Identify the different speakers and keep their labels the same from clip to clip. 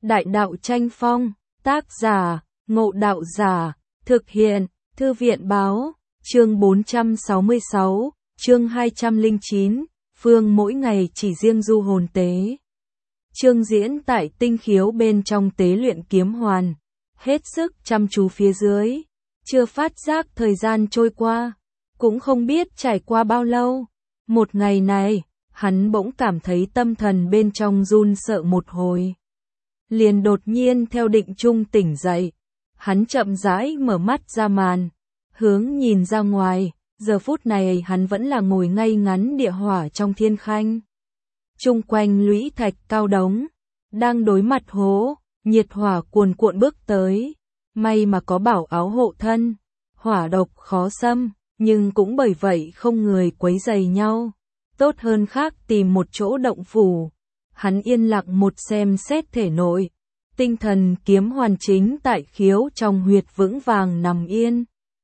Speaker 1: Đại đạo tranh phong, tác giả, Ngộ Đạo Giả, thực hiện, Thư viện báo, chương 466, chương 209, Phương mỗi ngày chỉ riêng du hồn tế. Chương diễn tại tinh khiếu bên trong tế luyện kiếm hoàn, hết sức chăm chú phía dưới, chưa phát giác thời gian trôi qua, cũng không biết trải qua bao lâu. Một ngày này, hắn bỗng cảm thấy tâm thần bên trong run sợ một hồi. Liền đột nhiên theo định trung tỉnh dậy, hắn chậm rãi mở mắt ra màn, hướng nhìn ra ngoài, giờ phút này hắn vẫn là ngồi ngay ngắn địa hỏa trong thiên khanh. Chung quanh lũy thạch cao đống, đang đối mặt hố, nhiệt hỏa cuồn cuộn bước tới, may mà có bảo áo hộ thân, hỏa độc khó xâm, nhưng cũng bởi vậy không người quấy rầy nhau, tốt hơn khác tìm một chỗ động phủ. Hắn yên lặng một xem xét thể nội, tinh thần kiếm hoàn chính tại khiếu trong huyệt vững vàng nằm yên.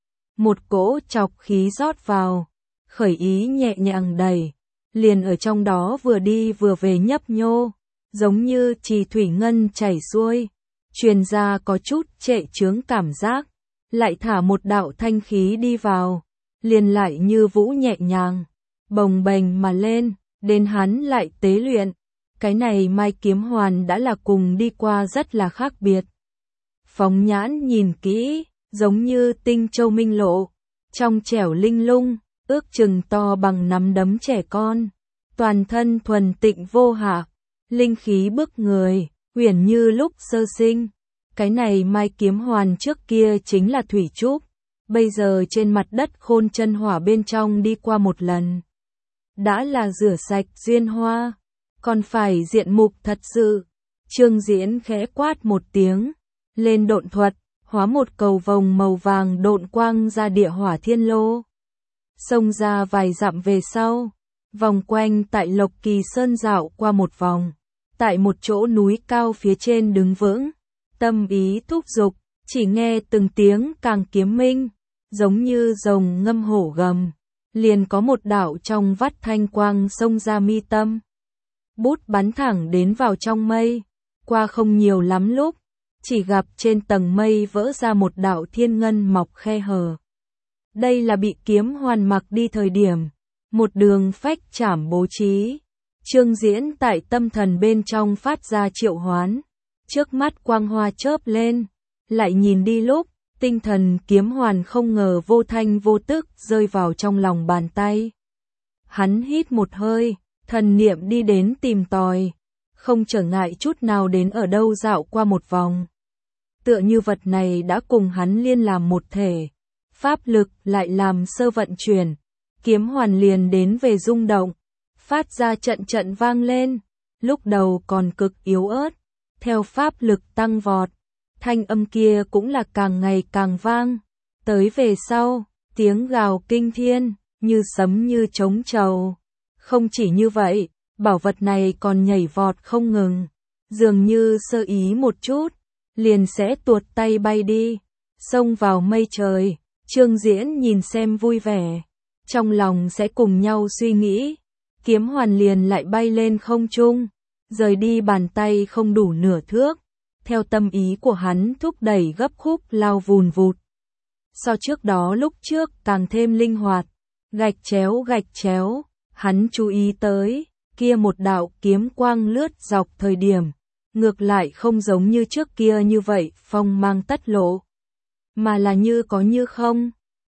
Speaker 1: Một cỗ chọc khí rót vào, khởi ý nhẹ nhàng đẩy, liền ở trong đó vừa đi vừa về nhấp nhô, giống như trì thủy ngân chảy xuôi, truyền ra có chút trệ chướng cảm giác, lại thả một đạo thanh khí đi vào, liền lại như vũ nhẹ nhàng, bồng bềnh mà lên, đến hắn lại tế luyện. Cái này mai kiếm hoàn đã là cùng đi qua rất là khác biệt. Phóng nhãn nhìn kỹ, giống như tinh châu minh lộ, trong trẻo linh lung, ước chừng to bằng nắm đấm trẻ con, toàn thân thuần tịnh vô hạ, linh khí bức người, huyền như lúc sơ sinh. Cái này mai kiếm hoàn trước kia chính là thủy trúc, bây giờ trên mặt đất khôn chân hỏa bên trong đi qua một lần, đã là rửa sạch duyên hoa. Còn phải diện mục thật sự. Trương Diễn khẽ quát một tiếng, lên độn thuật, hóa một cầu vồng màu vàng độn quang ra địa hỏa thiên lô. Xông ra vài dặm về sau, vòng quanh tại Lộc Kỳ Sơn dạo qua một vòng, tại một chỗ núi cao phía trên đứng vững, tâm ý thúc giục, chỉ nghe từng tiếng càng kiếm minh, giống như rồng ngâm hổ gầm, liền có một đạo trong vắt thanh quang xông ra mi tâm. Bút bắn thẳng đến vào trong mây, qua không nhiều lắm lúc, chỉ gặp trên tầng mây vỡ ra một đạo thiên ngân mọc khe hở. Đây là bị kiếm hoàn mặc đi thời điểm, một đường phách chảm bố trí. Trương Diễn tại tâm thần bên trong phát ra triệu hoán, trước mắt quang hoa chớp lên, lại nhìn đi lúc, tinh thần kiếm hoàn không ngờ vô thanh vô tức rơi vào trong lòng bàn tay. Hắn hít một hơi, thần niệm đi đến tìm tòi, không trở ngại chút nào đến ở đâu dạo qua một vòng. Tựa như vật này đã cùng hắn liên làm một thể, pháp lực lại làm sơ vận chuyển, kiếm hoàn liền đến về rung động, phát ra trận trận vang lên, lúc đầu còn cực yếu ớt, theo pháp lực tăng vọt, thanh âm kia cũng là càng ngày càng vang, tới về sau, tiếng gào kinh thiên, như sấm như trống trầu. Không chỉ như vậy, bảo vật này còn nhảy vọt không ngừng, dường như sơ ý một chút, liền sẽ tuột tay bay đi, xông vào mây trời. Trương Diễn nhìn xem vui vẻ, trong lòng sẽ cùng nhau suy nghĩ, kiếm hoàn liền lại bay lên không trung, rời đi bàn tay không đủ nửa thước, theo tâm ý của hắn thúc đẩy gấp khúc lao vùn vụt. So trước đó lúc trước càng thêm linh hoạt, gạch chéo. Hắn chú ý tới, kia một đạo kiếm quang lướt dọc thời điểm, ngược lại không giống như trước kia như vậy phong mang tất lộ, mà là như có như không,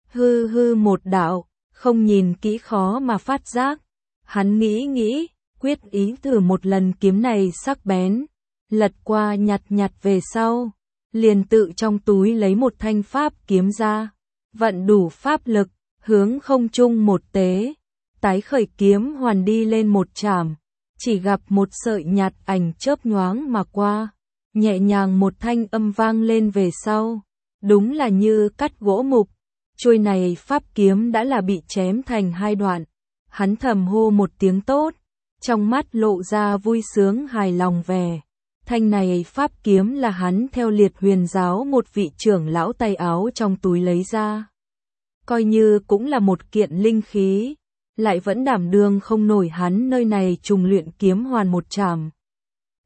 Speaker 1: hư một đạo, không nhìn kỹ khó mà phát giác. Hắn nghĩ, quyết ý thử một lần kiếm này sắc bén, lật qua nhặt về sau, liền tự trong túi lấy một thanh pháp kiếm ra, vận đủ pháp lực, hướng không trung một tế. Tái khởi kiếm hoàn đi lên một chảm, chỉ gặp một sợi nhạt ảnh chớp nhoáng mà qua, nhẹ nhàng một thanh âm vang lên về sau, đúng là như cắt gỗ mục, chuôi này pháp kiếm đã là bị chém thành hai đoạn. Hắn thầm hô một tiếng tốt, trong mắt lộ ra vui sướng hài lòng vẻ. Thanh này pháp kiếm là hắn theo Liệt Huyền giáo một vị trưởng lão tay áo trong túi lấy ra, coi như cũng là một kiện linh khí, lại vẫn đảm đương không nổi hắn nơi này trùng luyện kiếm hoàn một chảm.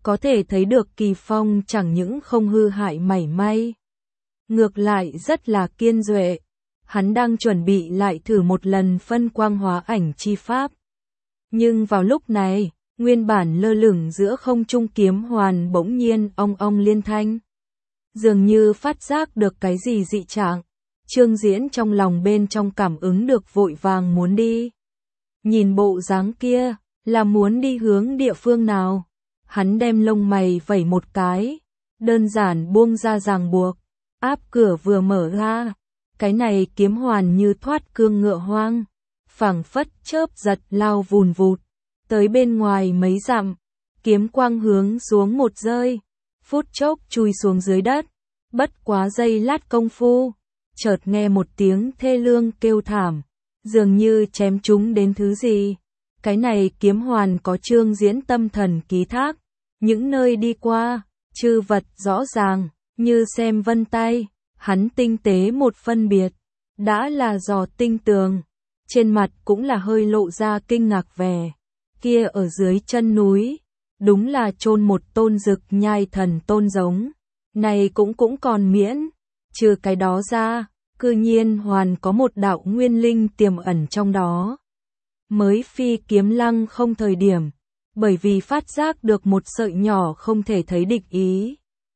Speaker 1: Có thể thấy được Kỳ Phong chẳng những không hư hại mảy may, ngược lại rất là kiên duệ. Hắn đang chuẩn bị lại thử một lần phân quang hóa ảnh chi pháp. Nhưng vào lúc này, nguyên bản lơ lửng giữa không trung kiếm hoàn bỗng nhiên ong ong liên thanh. Dường như phát giác được cái gì dị trạng, Trương Diễn trong lòng bên trong cảm ứng được vội vàng muốn đi. Nhìn bộ dáng kia, là muốn đi hướng địa phương nào? Hắn đem lông mày vẩy một cái, đơn giản buông ra ràng buộc, áp cửa vừa mở ra. Cái này kiếm hoàn như thoát cương ngựa hoang, phảng phất chớp giật lao vùn vụt, tới bên ngoài mấy dặm, kiếm quang hướng xuống một rơi, phút chốc chui xuống dưới đất, bất quá giây lát công phu, chợt nghe một tiếng thê lương kêu thảm, dường như chém trúng đến thứ gì. Cái này kiếm hoàn có Trương Diễn tâm thần ký thác, những nơi đi qua, chư vật rõ ràng, như xem vân tay. Hắn tinh tế một phân biệt, đã là dò tinh tường, trên mặt cũng là hơi lộ ra kinh ngạc vẻ. Kia ở dưới chân núi, đúng là chôn một tôn Dực Nhai thần tôn giống, này cũng còn miễn, trừ cái đó ra, cư nhiên hoàn có một đạo nguyên linh tiềm ẩn trong đó. Mới phi kiếm lăng không thời điểm, bởi vì phát giác được một sợi nhỏ không thể thấy địch ý,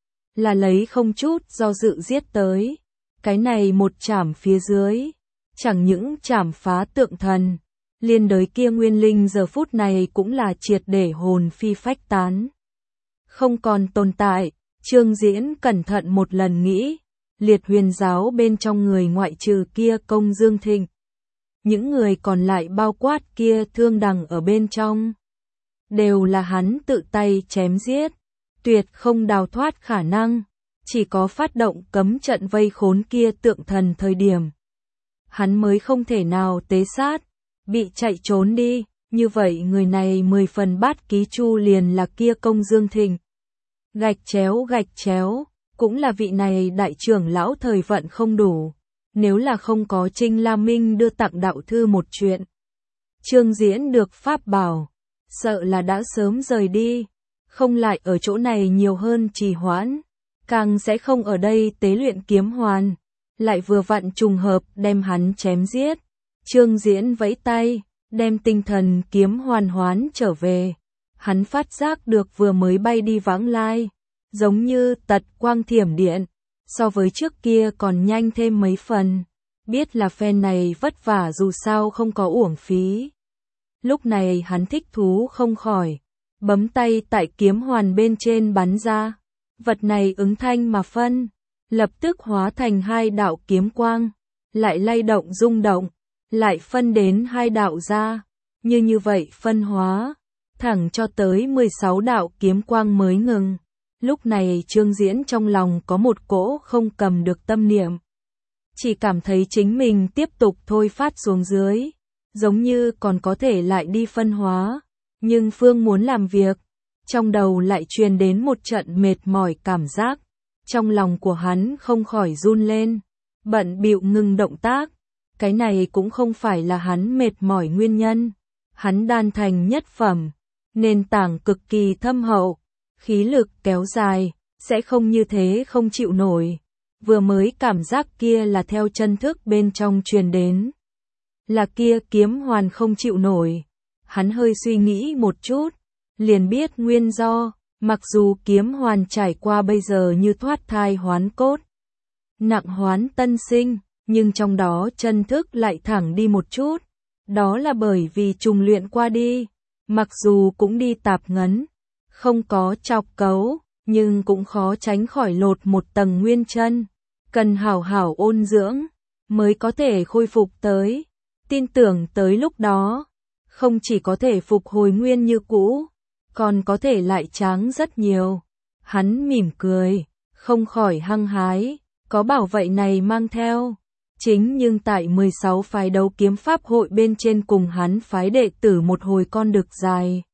Speaker 1: là lấy không chút do dự giết tới. Cái này một chảm phía dưới, chẳng những chảm phá tượng thần, liên đới kia nguyên linh giờ phút này cũng là triệt để hồn phi phách tán, không còn tồn tại. Trương Diễn cẩn thận một lần nghĩ, Liệt Huyền giáo bên trong người ngoại trừ kia Công Dương Thịnh, những người còn lại bao quát kia Thương Đằng ở bên trong, đều là hắn tự tay chém giết, tuyệt không đào thoát khả năng, chỉ có phát động cấm trận vây khốn kia tượng thần thời điểm, hắn mới không thể nào tế sát, bị chạy trốn đi, như vậy người này 10 phần bát ký chu liền là kia Công Dương Thịnh. Gạch chéo, cũng là vị này đại trưởng lão thời vận không đủ, nếu là không có Trinh La Minh đưa tặng đạo thư một chuyện, Trương Diễn được pháp bảo, sợ là đã sớm rời đi, không lại ở chỗ này nhiều hơn trì hoãn, càng sẽ không ở đây tế luyện kiếm hoàn, lại vừa vặn trùng hợp đem hắn chém giết. Trương Diễn vẫy tay, đem tinh thần kiếm hoàn hoán trở về, hắn phát giác được vừa mới bay đi vãng lai, giống như tật quang thiểm điện, so với trước kia còn nhanh thêm mấy phần, biết là phen này vất vả dù sao không có uổng phí. Lúc này hắn thích thú không khỏi, bấm tay tại kiếm hoàn bên trên bắn ra, vật này ứng thanh mà phân, lập tức hóa thành 2 đạo kiếm quang, lại lay động rung động, lại phân đến 2 đạo ra, như vậy phân hóa, thẳng cho tới 16 đạo kiếm quang mới ngừng. Lúc này Trương Diễn trong lòng có một cỗ không cầm được tâm niệm, chỉ cảm thấy chính mình tiếp tục thôi phát xuống dưới, giống như còn có thể lại đi phân hóa, nhưng phương muốn làm việc, trong đầu lại truyền đến một trận mệt mỏi cảm giác, trong lòng của hắn không khỏi run lên, bận bịu ngừng động tác. Cái này cũng không phải là hắn mệt mỏi nguyên nhân, hắn đan thành nhất phẩm, nền tảng cực kỳ thâm hậu, khí lực kéo dài, sẽ không như thế không chịu nổi. Vừa mới cảm giác kia là theo chân thức bên trong truyền đến, là kia kiếm hoàn không chịu nổi. Hắn hơi suy nghĩ một chút, liền biết nguyên do, mặc dù kiếm hoàn trải qua bây giờ như thoát thai hoán cốt, nặng hoán tân sinh, nhưng trong đó chân thức lại thẳng đi một chút, đó là bởi vì trùng luyện qua đi, mặc dù cũng đi tạp ngấn, không có chọc cấu, nhưng cũng khó tránh khỏi lột một tầng nguyên chân, cần hảo hảo ôn dưỡng, mới có thể khôi phục tới, tin tưởng tới lúc đó, không chỉ có thể phục hồi nguyên như cũ, còn có thể lại tráng rất nhiều. Hắn mỉm cười, không khỏi hăng hái, có bảo vậy này mang theo. Chính nhưng tại 16 phái đấu kiếm pháp hội bên trên cùng hắn phái đệ tử một hồi con đực dài.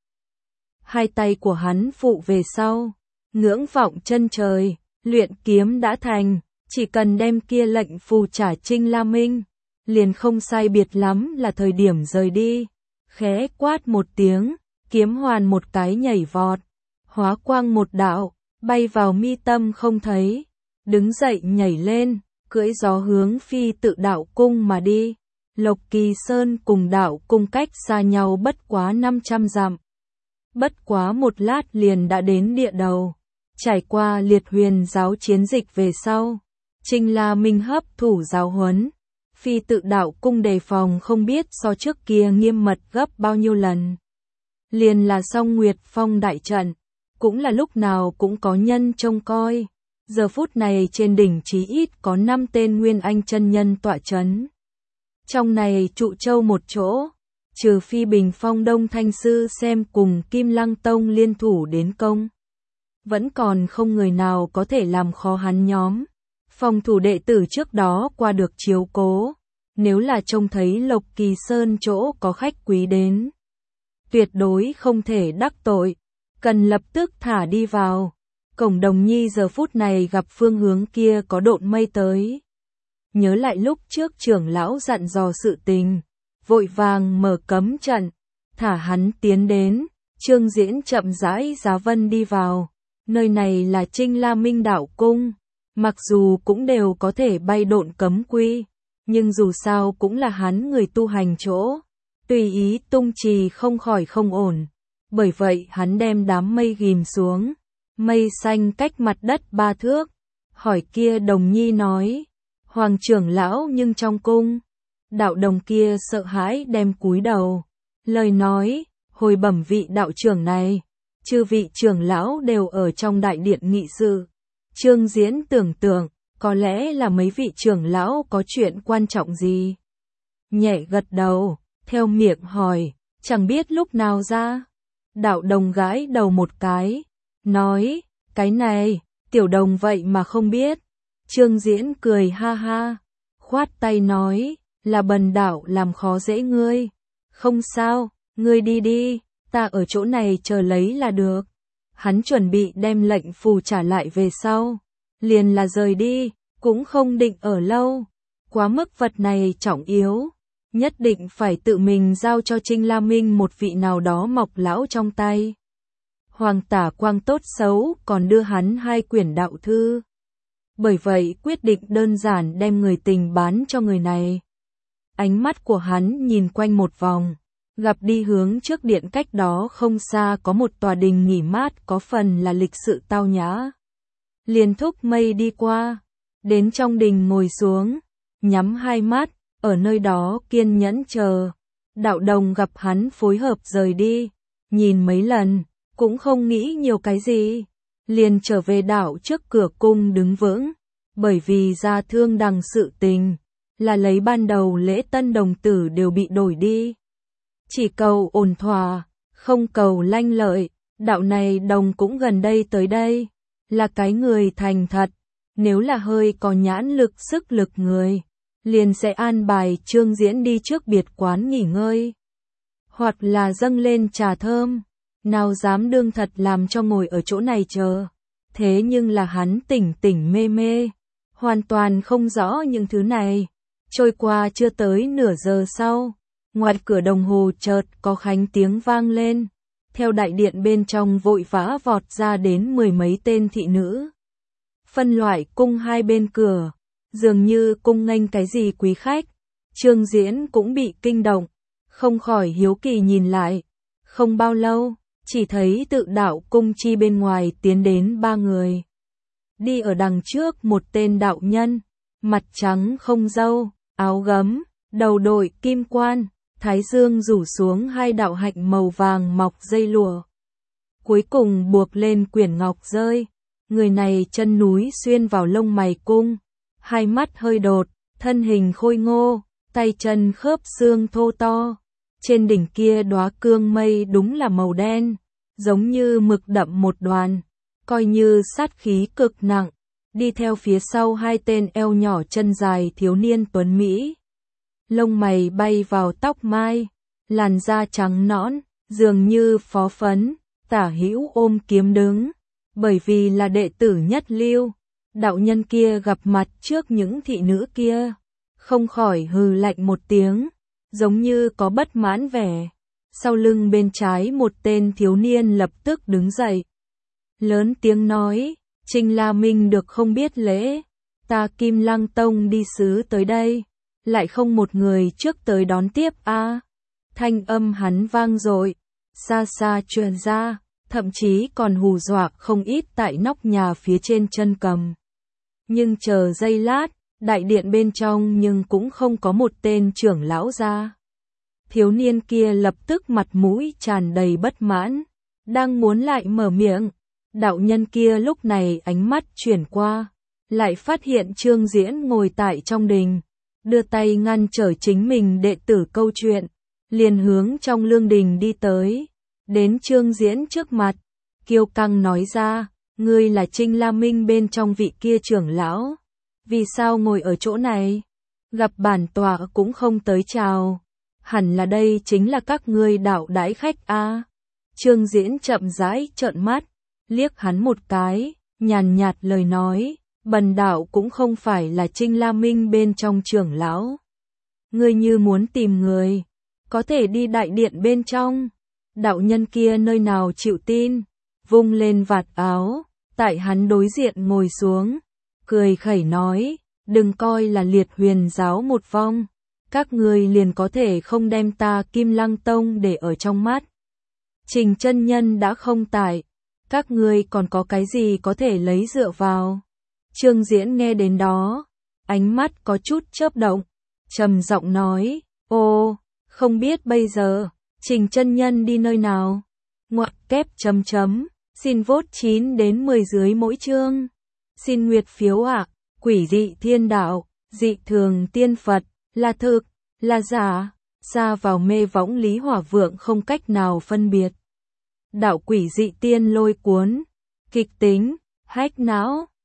Speaker 1: 2 tay của hắn phụ về sau, ngưỡng vọng chân trời, luyện kiếm đã thành, chỉ cần đem kia lệnh phù trả Trinh La Minh, liền không sai biệt lắm là thời điểm rời đi. Khẽ quát một tiếng, kiếm hoàn một cái nhảy vọt, hóa quang một đạo, bay vào mi tâm không thấy, đứng dậy nhảy lên, cưỡi gió hướng Phi Tự Đạo Cung mà đi. Lộc Kỳ Sơn cùng đạo cung cách xa nhau bất quá 500 dặm. Bất quá một lát liền đã đến địa đầu. Trải qua Liệt Huyền giáo chiến dịch về sau, Trình La Minh hấp thủ giáo huấn, Phi Tự Đạo Cung đề phòng không biết so trước kia nghiêm mật gấp bao nhiêu lần. Liền là Song Nguyệt Phong đại trận, cũng là lúc nào cũng có nhân trông coi. Giờ phút này trên đỉnh chí ít có 5 tên Nguyên Anh chân nhân tọa chấn. Trong này trụ châu một chỗ, trừ phi Bình Phong Đông Thanh Sư xem cùng Kim Lăng Tông liên thủ đến công. Vẫn còn không người nào có thể làm khó hắn nhóm. Phòng thủ đệ tử trước đó qua được chiếu cố, nếu là trông thấy Lộc Kỳ Sơn chỗ có khách quý đến, tuyệt đối không thể đắc tội, cần lập tức thả đi vào. Cổng Đồng Nhi giờ phút này gặp phương hướng kia có độn mây tới. Nhớ lại lúc trước trưởng lão dặn dò sự tình, vội vàng mở cấm trận, thả hắn tiến đến. Trương Diễn chậm rãi giá vân đi vào. Nơi này là Trinh La Minh Đạo Cung, mặc dù cũng đều có thể bay độn cấm quy, nhưng dù sao cũng là hắn người tu hành chỗ, tùy ý tung trì không khỏi không ổn. Bởi vậy hắn đem đám mây ghim xuống, mây xanh cách mặt đất 3 thước. Hỏi kia Đồng Nhi nói, Hoàng trưởng lão nhưng trong cung. Đạo đồng kia sợ hãi đem cúi đầu, lời nói, hồi bẩm vị đạo trưởng này, chư vị trưởng lão đều ở trong đại điện nghị sự. Trương Diễn tưởng tượng, có lẽ là mấy vị trưởng lão có chuyện quan trọng gì. Nhẹ gật đầu, theo miệng hỏi, chẳng biết lúc nào ra. Đạo đồng gãi đầu một cái, nói, cái này, tiểu đồng vậy mà không biết. Trương Diễn cười ha ha, khoát tay nói, là bần đạo làm khó dễ ngươi. Không sao, ngươi đi đi, ta ở chỗ này chờ lấy là được. Hắn chuẩn bị đem lệnh phù trả lại về sau, liền là rời đi, cũng không định ở lâu. Quá mức vật này trọng yếu, nhất định phải tự mình giao cho Trinh La Minh một vị nào đó mọc lão trong tay. Hoàng tả quang tốt xấu còn đưa hắn 2 quyển đạo thư. Bởi vậy quyết định đơn giản đem người tình bán cho người này. Ánh mắt của hắn nhìn quanh một vòng, gặp đi hướng trước điện cách đó không xa có một tòa đình nghỉ mát có phần là lịch sự tao nhã. Liền thúc mây đi qua, đến trong đình ngồi xuống, nhắm 2 mắt, ở nơi đó kiên nhẫn chờ. Đạo đồng gặp hắn phối hợp rời đi, nhìn mấy lần, cũng không nghĩ nhiều cái gì, liền trở về đảo trước cửa cung đứng vững, bởi vì ra Thương Đằng sự tình, là lấy ban đầu lễ tân đồng tử đều bị đổi đi. Chỉ cầu ổn thỏa, không cầu lanh lợi, đạo này đồng cũng gần đây tới đây, là cái người thành thật, nếu là hơi có nhãn lực sức lực người, liền sẽ an bài Trương Diễn đi trước biệt quán nghỉ ngơi, hoặc là dâng lên trà thơm, nào dám đương thật làm cho ngồi ở chỗ này chờ. Thế nhưng là hắn tỉnh tỉnh mê mê, hoàn toàn không rõ những thứ này. Trôi qua chưa tới nửa giờ sau, ngoài cửa đồng hồ chợt có khánh tiếng vang lên, theo đại điện bên trong vội vã vọt ra đến 10 mấy tên thị nữ. Phân loại cung hai bên cửa, dường như cung nghênh cái gì quý khách. Trương Diễn cũng bị kinh động, không khỏi hiếu kỳ nhìn lại. Không bao lâu, chỉ thấy Tự Đạo Cung chi bên ngoài tiến đến 3 người. Đi ở đằng trước một tên đạo nhân, mặt trắng không râu, áo gấm, đầu đội kim quan, thái dương rủ xuống 2 đạo hạnh màu vàng mọc dây lụa. Cuối cùng buộc lên quyển ngọc rơi. Người này chân núi xuyên vào lông mày cung, 2 mắt hơi đột, thân hình khôi ngô, tay chân khớp xương thô to. Trên đỉnh kia đóa cương mây đúng là màu đen, giống như mực đậm một đoàn, coi như sát khí cực nặng. Đi theo phía sau 2 tên eo nhỏ chân dài thiếu niên tuấn Mỹ. Lông mày bay vào tóc mai, làn da trắng nõn, dường như phó phấn, tả hữu ôm kiếm đứng. Bởi vì là đệ tử nhất lưu, đạo nhân kia gặp mặt trước những thị nữ kia, không khỏi hừ lạnh một tiếng, giống như có bất mãn vẻ. Sau lưng bên trái một tên thiếu niên lập tức đứng dậy, lớn tiếng nói, Trình La Minh được không biết lễ, ta Kim Lăng Tông đi sứ tới đây, lại không một người trước tới đón tiếp a. Thanh âm hắn vang dội, xa xa truyền ra, thậm chí còn hù dọa không ít tại nóc nhà phía trên chân cầm. Nhưng chờ giây lát, đại điện bên trong nhưng cũng không có một tên trưởng lão ra. Thiếu niên kia lập tức mặt mũi tràn đầy bất mãn, đang muốn lại mở miệng. Đạo nhân kia lúc này ánh mắt chuyển qua, lại phát hiện Trương Diễn ngồi tại trong đình, đưa tay ngăn trở chính mình đệ tử câu chuyện, liền hướng trong lương đình đi tới, đến Trương Diễn trước mặt, kiêu căng nói ra, ngươi là Trình La Minh bên trong vị kia trưởng lão, vì sao ngồi ở chỗ này? Gặp bản tọa cũng không tới chào, hẳn là đây chính là các ngươi đạo đãi khách a. Trương Diễn chậm rãi trợn mắt, liếc hắn một cái, nhàn nhạt lời nói, bần đạo cũng không phải là Trình La Minh bên trong trưởng lão. Ngươi như muốn tìm người, có thể đi đại điện bên trong. Đạo nhân kia nơi nào chịu tin, vung lên vạt áo, tại hắn đối diện ngồi xuống, cười khẩy nói, đừng coi là Liệt Huyền giáo một vong, các ngươi liền có thể không đem ta Kim Lăng Tông để ở trong mắt. Trình chân nhân đã không tại, các ngươi còn có cái gì có thể lấy dựa vào? Trương Diễn nghe đến đó, ánh mắt có chút chớp động, trầm giọng nói, ô, không biết bây giờ, Trình chân nhân đi nơi nào? Ngoặc kép chấm chấm, xin vote 9 đến 10 dưới mỗi chương. Xin nguyệt phiếu ạ, quỷ dị thiên đạo, dị thường tiên Phật, là thực, là giả, xa vào mê võng Lý Hỏa Vượng không cách nào phân biệt. Đạo quỷ dị tiên lôi cuốn, kịch tính, hách não.